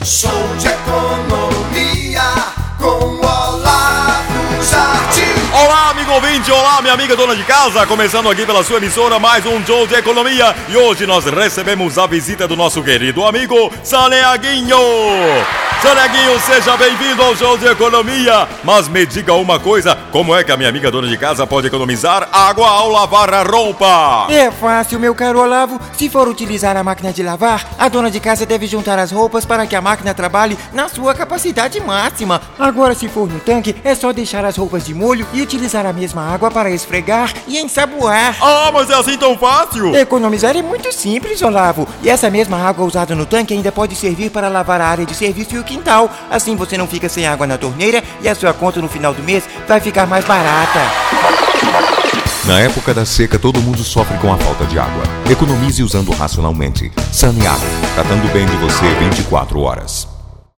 Show de economia com Olavo Jardim. Olá, amigo ouvinte, olá, minha amiga dona de casa, começando aqui pela sua emissora mais um Show de Economia. E hoje nós recebemos a visita do nosso querido amigo Saneaguinho. Saneaguinho, seja bem-vindo ao Show de Economia. Mas me diga uma coisa, como é que a minha amiga dona de casa pode economizar água ao lavar a roupa? É fácil, meu caro Olavo. Se for utilizar a máquina de lavar, a dona de casa deve juntar as roupas para que a máquina trabalhe na sua capacidade máxima. Agora, se for no tanque, é só deixar as roupas de molho e utilizar a mesma água para esfregar e ensaboar. Ah, mas é assim tão fácil? Economizar é muito simples, Olavo. E essa mesma água usada no tanque ainda pode servir para lavar a área de serviço e o quintal. Assim você não fica sem água na torneira e a sua conta no final do mês vai ficar mais barata. Na época da seca, todo mundo sofre com a falta de água. Economize usando racionalmente. Saneago, tratando bem de você 24 horas.